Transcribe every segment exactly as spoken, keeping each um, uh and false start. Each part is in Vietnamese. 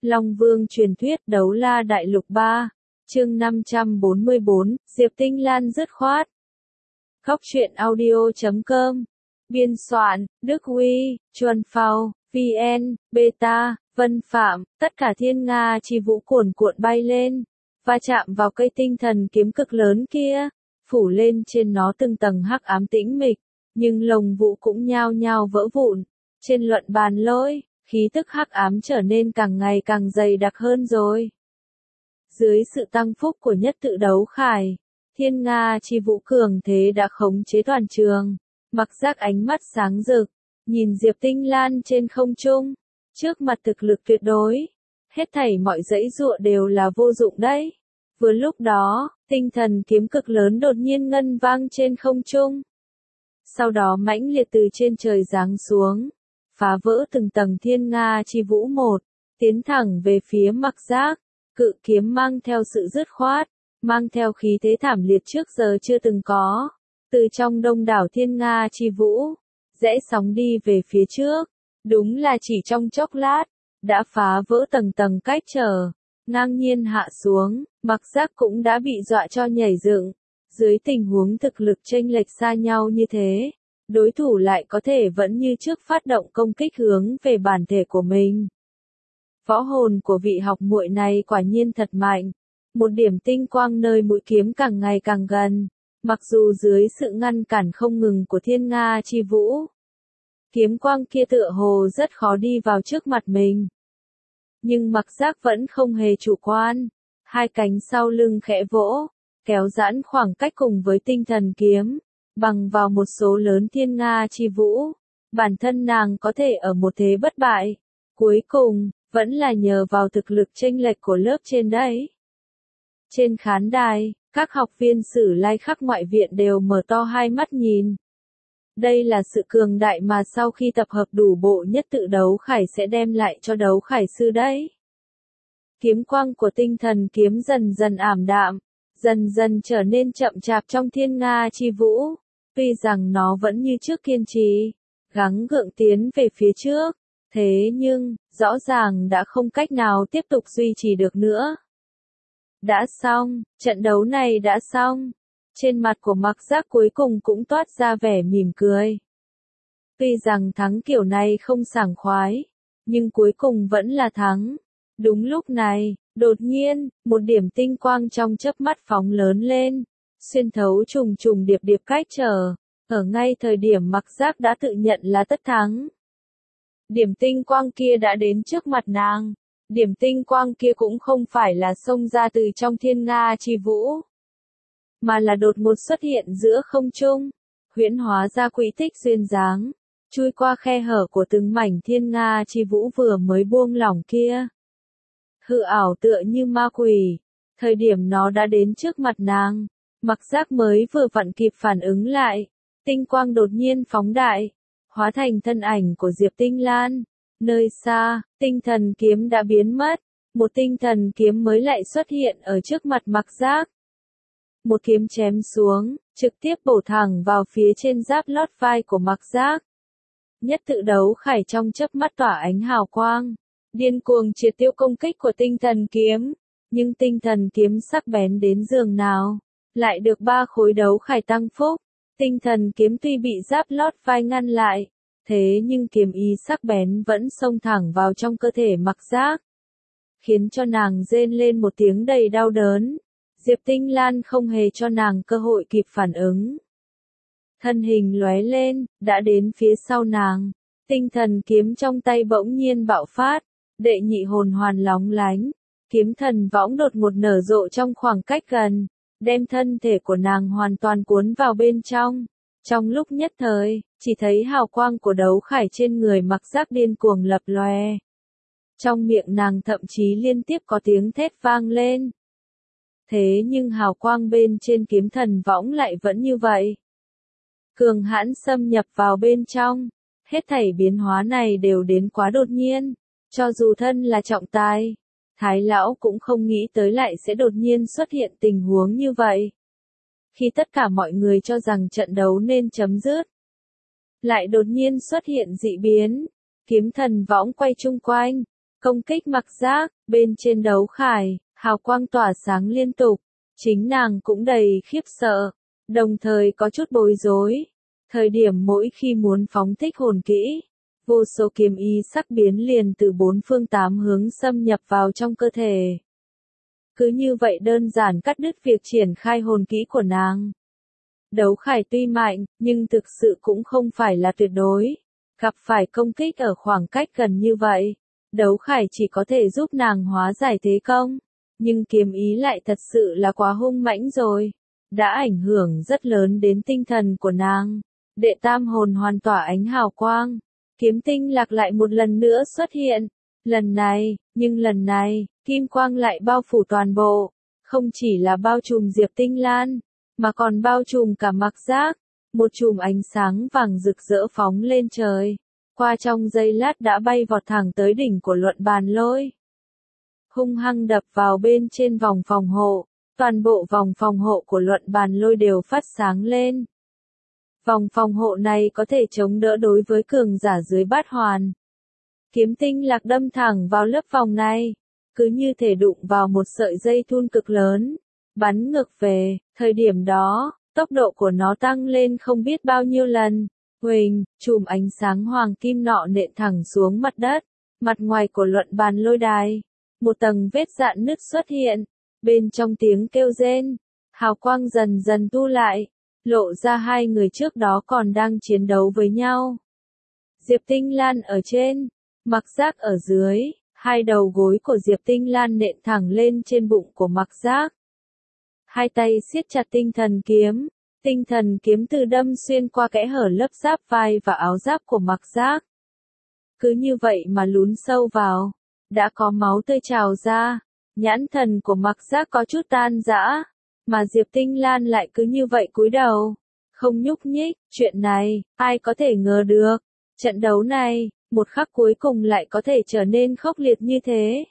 Long Vương truyền thuyết Đấu La Đại Lục ba, chương năm trăm bốn mươi bốn, Diệp Tinh Lan dứt khoát. Góc truyện audio chấm com. Biên soạn, Đức Huy, Chuân Phao, vê en, Beta, Vân Phạm, tất cả thiên nga chi vũ cuồn cuộn bay lên, va chạm vào cây tinh thần kiếm cực lớn kia, phủ lên trên nó từng tầng hắc ám tĩnh mịch, nhưng lồng vũ cũng nhao nhao vỡ vụn. Trên luận bàn lôi, khí tức hắc ám trở nên càng ngày càng dày đặc hơn rồi. Dưới sự tăng phúc của nhất tự đấu khải, thiên nga chi vũ cường thế đã khống chế toàn trường. Mặc giác ánh mắt sáng rực, nhìn Diệp Tinh Lan trên không trung, trước mặt thực lực tuyệt đối, hết thảy mọi dãy dụa đều là vô dụng đấy. Vừa lúc đó, tinh thần kiếm cực lớn đột nhiên ngân vang trên không trung. Sau đó mãnh liệt từ trên trời giáng xuống, phá vỡ từng tầng thiên nga chi vũ một, tiến thẳng về phía mặc giác. Cự kiếm mang theo sự dứt khoát, mang theo khí thế thảm liệt trước giờ chưa từng có. Từ trong đông đảo thiên nga chi vũ, rẽ sóng đi về phía trước, đúng là chỉ trong chốc lát, đã phá vỡ tầng tầng cách trở, ngang nhiên hạ xuống, mặc giác cũng đã bị dọa cho nhảy dựng. Dưới tình huống thực lực chênh lệch xa nhau như thế, đối thủ lại có thể vẫn như trước phát động công kích hướng về bản thể của mình. Võ hồn của vị học muội này quả nhiên thật mạnh, một điểm tinh quang nơi mũi kiếm càng ngày càng gần. Mặc dù dưới sự ngăn cản không ngừng của thiên nga chi vũ, kiếm quang kia tựa hồ rất khó đi vào trước mặt mình. Nhưng mặc giác vẫn không hề chủ quan, hai cánh sau lưng khẽ vỗ, kéo giãn khoảng cách cùng với tinh thần kiếm, bằng vào một số lớn thiên nga chi vũ, bản thân nàng có thể ở một thế bất bại. Cuối cùng, vẫn là nhờ vào thực lực chênh lệch của lớp trên đấy. Trên khán đài, các học viên Sử Lai khắp ngoại viện đều mở to hai mắt nhìn. Đây là sự cường đại mà sau khi tập hợp đủ bộ nhất tự đấu khải sẽ đem lại cho đấu khải sư đấy. Kiếm quang của tinh thần kiếm dần dần ảm đạm, dần dần trở nên chậm chạp trong thiên nga chi vũ. Tuy rằng nó vẫn như trước kiên trì, gắng gượng tiến về phía trước, thế nhưng, rõ ràng đã không cách nào tiếp tục duy trì được nữa. Đã xong, trận đấu này đã xong. Trên mặt của mặc giác cuối cùng cũng toát ra vẻ mỉm cười. Tuy rằng thắng kiểu này không sảng khoái, nhưng cuối cùng vẫn là thắng. Đúng lúc này, đột nhiên, một điểm tinh quang trong chớp mắt phóng lớn lên, xuyên thấu trùng trùng điệp điệp cách trở, ở ngay thời điểm mặc giác đã tự nhận là tất thắng. Điểm tinh quang kia đã đến trước mặt nàng. Điểm tinh quang kia cũng không phải là xông ra từ trong thiên nga chi vũ, mà là đột ngột xuất hiện giữa không trung, huyễn hóa ra quỹ tích duyên dáng, chui qua khe hở của từng mảnh thiên nga chi vũ vừa mới buông lỏng kia. Hư ảo tựa như ma quỷ, thời điểm nó đã đến trước mặt nàng, mặc giác mới vừa vặn kịp phản ứng lại, tinh quang đột nhiên phóng đại, hóa thành thân ảnh của Diệp Tinh Lan. Nơi xa, tinh thần kiếm đã biến mất, một tinh thần kiếm mới lại xuất hiện ở trước mặt mặc giác. Một kiếm chém xuống, trực tiếp bổ thẳng vào phía trên giáp lót vai của mặc giác. Nhất tự đấu khải trong chớp mắt tỏa ánh hào quang, điên cuồng triệt tiêu công kích của tinh thần kiếm, nhưng tinh thần kiếm sắc bén đến giường nào, lại được ba khối đấu khải tăng phúc. Tinh thần kiếm tuy bị giáp lót vai ngăn lại, thế nhưng kiếm ý sắc bén vẫn xông thẳng vào trong cơ thể mặc giác, khiến cho nàng rên lên một tiếng đầy đau đớn. Diệp Tinh Lan không hề cho nàng cơ hội kịp phản ứng. Thân hình lóe lên, đã đến phía sau nàng, tinh thần kiếm trong tay bỗng nhiên bạo phát, đệ nhị hồn hoàn lóng lánh, kiếm thần võng đột ngột nở rộ trong khoảng cách gần, đem thân thể của nàng hoàn toàn cuốn vào bên trong. Trong lúc nhất thời, chỉ thấy hào quang của đấu khải trên người mặc giác điên cuồng lập lòe. Trong miệng nàng thậm chí liên tiếp có tiếng thét vang lên. Thế nhưng hào quang bên trên kiếm thần võng lại vẫn như vậy. Cường hãn xâm nhập vào bên trong, hết thảy biến hóa này đều đến quá đột nhiên. Cho dù thân là trọng tài, Thái lão cũng không nghĩ tới lại sẽ đột nhiên xuất hiện tình huống như vậy. Khi tất cả mọi người cho rằng trận đấu nên chấm dứt, lại đột nhiên xuất hiện dị biến, kiếm thần võng quay chung quanh, công kích mặc giác, bên trên đấu khải, hào quang tỏa sáng liên tục, chính nàng cũng đầy khiếp sợ, đồng thời có chút bối rối. Thời điểm mỗi khi muốn phóng thích hồn kỹ, vô số kiếm ý sắc biến liền từ bốn phương tám hướng xâm nhập vào trong cơ thể. Cứ như vậy đơn giản cắt đứt việc triển khai hồn kỹ của nàng. Đấu khải tuy mạnh, nhưng thực sự cũng không phải là tuyệt đối. Gặp phải công kích ở khoảng cách gần như vậy, đấu khải chỉ có thể giúp nàng hóa giải thế công. Nhưng kiếm ý lại thật sự là quá hung mãnh rồi. Đã ảnh hưởng rất lớn đến tinh thần của nàng. Đệ tam hồn hoàn tỏa ánh hào quang. Kiếm tinh lạc lại một lần nữa xuất hiện. Lần này, nhưng lần này, kim quang lại bao phủ toàn bộ. Không chỉ là bao trùm Diệp Tinh Lan, mà còn bao trùm cả mặc giác. Một chùm ánh sáng vàng rực rỡ phóng lên trời. Qua trong giây lát đã bay vọt thẳng tới đỉnh của luận bàn lôi. Hung hăng đập vào bên trên vòng phòng hộ. Toàn bộ vòng phòng hộ của luận bàn lôi đều phát sáng lên. Vòng phòng hộ này có thể chống đỡ đối với cường giả dưới bát hoàn. Kiếm tinh lạc đâm thẳng vào lớp vòng này, cứ như thể đụng vào một sợi dây thun cực lớn, bắn ngược về. Thời điểm đó, tốc độ của nó tăng lên không biết bao nhiêu lần. Huỳnh, chùm ánh sáng hoàng kim nọ nện thẳng xuống mặt đất, mặt ngoài của luận bàn lôi đài. Một tầng vết rạn nứt xuất hiện, bên trong tiếng kêu rên, hào quang dần dần tu lại, lộ ra hai người trước đó còn đang chiến đấu với nhau. Diệp Tinh Lan ở trên, mặc giác ở dưới, hai đầu gối của Diệp Tinh Lan nện thẳng lên trên bụng của mặc giác. Hai tay siết chặt tinh thần kiếm, tinh thần kiếm từ đâm xuyên qua kẽ hở lớp giáp vai và áo giáp của mặc giác. Cứ như vậy mà lún sâu vào, đã có máu tươi trào ra, nhãn thần của mặc giác có chút tan rã, mà Diệp Tinh Lan lại cứ như vậy cúi đầu, không nhúc nhích. Chuyện này, ai có thể ngờ được, trận đấu này, một khắc cuối cùng lại có thể trở nên khốc liệt như thế.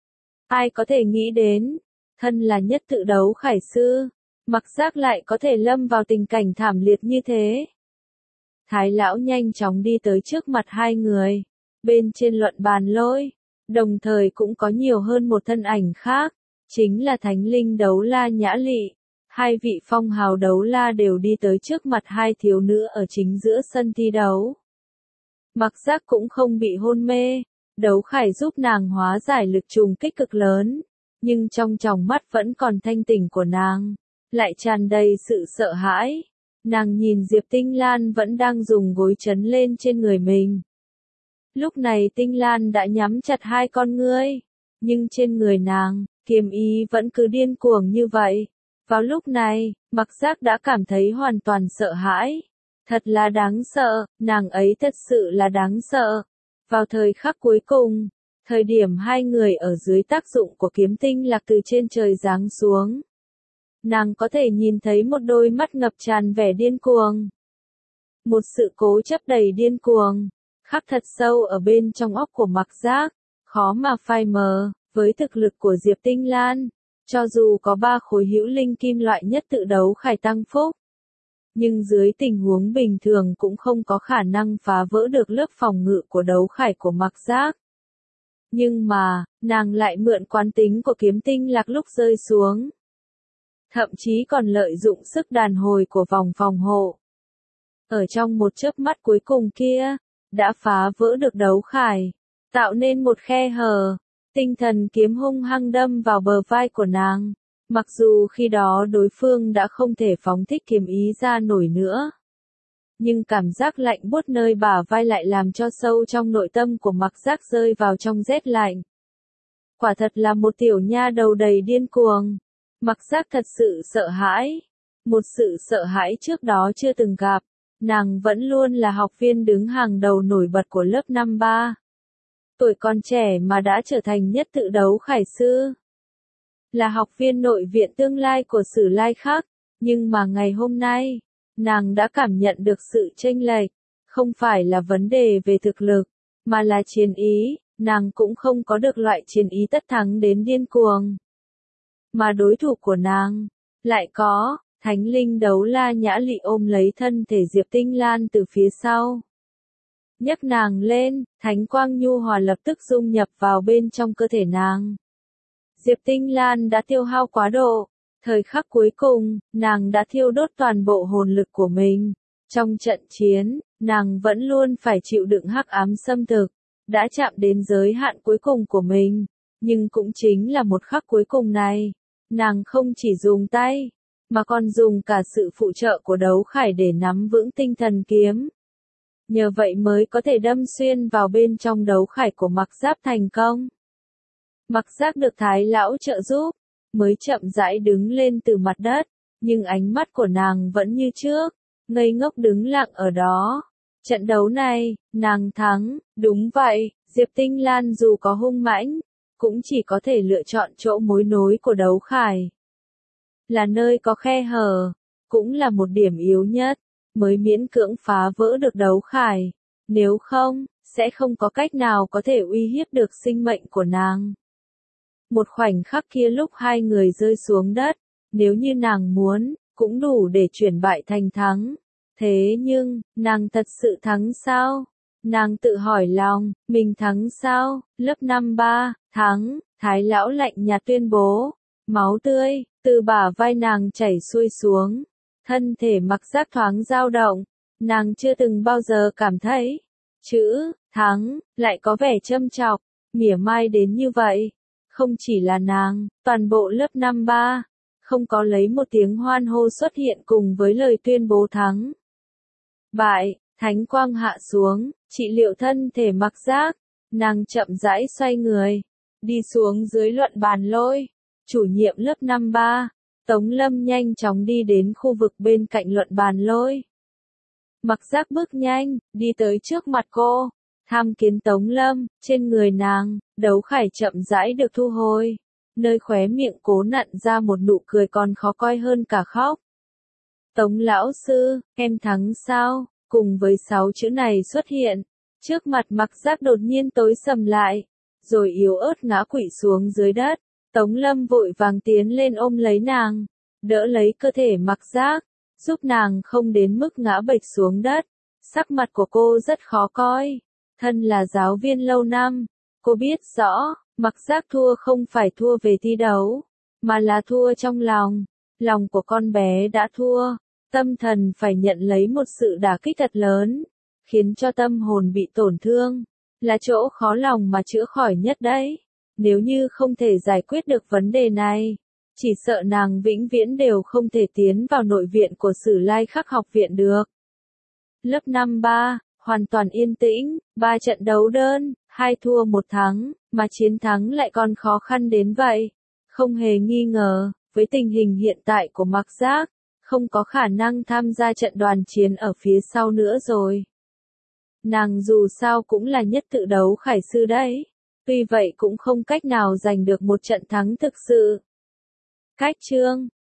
Ai có thể nghĩ đến, thân là nhất tự đấu khải sư, mặc giác lại có thể lâm vào tình cảnh thảm liệt như thế. Thái lão nhanh chóng đi tới trước mặt hai người, bên trên luận bàn lôi, đồng thời cũng có nhiều hơn một thân ảnh khác, chính là thánh linh đấu la Nhã Lị. Hai vị phong hào đấu la đều đi tới trước mặt hai thiếu nữ ở chính giữa sân thi đấu. Mặc giác cũng không bị hôn mê, đấu khải giúp nàng hóa giải lực trùng kích cực lớn, nhưng trong tròng mắt vẫn còn thanh tỉnh của nàng, lại tràn đầy sự sợ hãi. Nàng nhìn Diệp Tinh Lan vẫn đang dùng gối trấn lên trên người mình. Lúc này Tinh Lan đã nhắm chặt hai con ngươi, nhưng trên người nàng, kiếm ý vẫn cứ điên cuồng như vậy. Vào lúc này, mặc giác đã cảm thấy hoàn toàn sợ hãi. Thật là đáng sợ, nàng ấy thật sự là đáng sợ. Vào thời khắc cuối cùng, thời điểm hai người ở dưới tác dụng của kiếm tinh lạc từ trên trời giáng xuống, nàng có thể nhìn thấy một đôi mắt ngập tràn vẻ điên cuồng. Một sự cố chấp đầy điên cuồng, khắc thật sâu ở bên trong óc của mặc giác, khó mà phai mờ. Với thực lực của Diệp Tinh Lan, cho dù có ba khối hữu linh kim loại nhất tự đấu khải tăng phúc, nhưng dưới tình huống bình thường cũng không có khả năng phá vỡ được lớp phòng ngự của đấu khải của mặc giác. Nhưng mà, nàng lại mượn quán tính của kiếm tinh lạc lúc rơi xuống. Thậm chí còn lợi dụng sức đàn hồi của vòng phòng hộ. Ở trong một chớp mắt cuối cùng kia, đã phá vỡ được đấu khải, tạo nên một khe hở. Tinh thần kiếm hung hăng đâm vào bờ vai của nàng, mặc dù khi đó đối phương đã không thể phóng thích kiếm ý ra nổi nữa. Nhưng cảm giác lạnh buốt nơi bả vai lại làm cho sâu trong nội tâm của mặc giác rơi vào trong rét lạnh. Quả thật là một tiểu nha đầu đầy điên cuồng. Mặc giác thật sự sợ hãi. Một sự sợ hãi trước đó chưa từng gặp. Nàng vẫn luôn là học viên đứng hàng đầu nổi bật của lớp năm ba. Tuổi còn trẻ mà đã trở thành nhất tự đấu khải sư. Là học viên nội viện tương lai của Sử Lai Khắc, nhưng mà ngày hôm nay, nàng đã cảm nhận được sự chênh lệch, không phải là vấn đề về thực lực, mà là chiến ý, nàng cũng không có được loại chiến ý tất thắng đến điên cuồng. Mà đối thủ của nàng, lại có, thánh linh đấu la Nhã Lị ôm lấy thân thể Diệp Tinh Lan từ phía sau. nhấc nàng lên, thánh quang nhu hòa lập tức dung nhập vào bên trong cơ thể nàng. Diệp Tinh Lan đã tiêu hao quá độ, thời khắc cuối cùng, nàng đã thiêu đốt toàn bộ hồn lực của mình. Trong trận chiến, nàng vẫn luôn phải chịu đựng hắc ám xâm thực, đã chạm đến giới hạn cuối cùng của mình, nhưng cũng chính là một khắc cuối cùng này, nàng không chỉ dùng tay, mà còn dùng cả sự phụ trợ của đấu khải để nắm vững tinh thần kiếm. Nhờ vậy mới có thể đâm xuyên vào bên trong đấu khải của Mặc Giáp thành công. Mặc Giáp được Thái lão trợ giúp, mới chậm rãi đứng lên từ mặt đất, nhưng ánh mắt của nàng vẫn như trước, ngây ngốc đứng lặng ở đó. Trận đấu này, nàng thắng, đúng vậy, Diệp Tinh Lan dù có hung mãnh, cũng chỉ có thể lựa chọn chỗ mối nối của đấu khải. Là nơi có khe hở, cũng là một điểm yếu nhất, mới miễn cưỡng phá vỡ được đấu khải, nếu không, sẽ không có cách nào có thể uy hiếp được sinh mệnh của nàng. Một khoảnh khắc kia lúc hai người rơi xuống đất, nếu như nàng muốn, cũng đủ để chuyển bại thành thắng. Thế nhưng, nàng thật sự thắng sao? Nàng tự hỏi lòng, mình thắng sao? Lớp năm ba, thắng, Thái lão lạnh nhạt tuyên bố. Máu tươi, từ bả vai nàng chảy xuôi xuống. Thân thể Mặc Giác thoáng dao động. Nàng chưa từng bao giờ cảm thấy. Chữ, thắng, lại có vẻ châm chọc, mỉa mai đến như vậy. Không chỉ là nàng, toàn bộ lớp năm ba, không có lấy một tiếng hoan hô xuất hiện cùng với lời tuyên bố thắng. Bại, thánh quang hạ xuống, trị liệu thân thể Mặc Giác, nàng chậm rãi xoay người, đi xuống dưới luận bàn lôi. Chủ nhiệm lớp năm ba, Tống Lâm nhanh chóng đi đến khu vực bên cạnh luận bàn lôi. Mặc Giác bước nhanh, đi tới trước mặt cô, tham kiến Tống Lâm, trên người nàng, đấu khải chậm rãi được thu hồi, nơi khóe miệng cố nặn ra một nụ cười còn khó coi hơn cả khóc. Tống lão sư, em thắng sao? Cùng với sáu chữ này xuất hiện, trước mặt Mặc Giác đột nhiên tối sầm lại, rồi yếu ớt ngã quỵ xuống dưới đất. Tống Lâm vội vàng tiến lên ôm lấy nàng, đỡ lấy cơ thể Mặc Giác, giúp nàng không đến mức ngã bệch xuống đất. Sắc mặt của cô rất khó coi. Thân là giáo viên lâu năm, cô biết rõ, Mặc Giác thua không phải thua về thi đấu, mà là thua trong lòng. Lòng của con bé đã thua, tâm thần phải nhận lấy một sự đả kích thật lớn, khiến cho tâm hồn bị tổn thương, là chỗ khó lòng mà chữa khỏi nhất đấy. Nếu như không thể giải quyết được vấn đề này, chỉ sợ nàng vĩnh viễn đều không thể tiến vào nội viện của Sử Lai Khắc học viện được. Lớp năm ba, hoàn toàn yên tĩnh, ba trận đấu đơn, hai thua một thắng, mà chiến thắng lại còn khó khăn đến vậy. Không hề nghi ngờ, với tình hình hiện tại của Mặc Giác, không có khả năng tham gia trận đoàn chiến ở phía sau nữa rồi. Nàng dù sao cũng là nhất tự đấu khải sư đấy. Tuy vậy cũng không cách nào giành được một trận thắng thực sự. Cách chương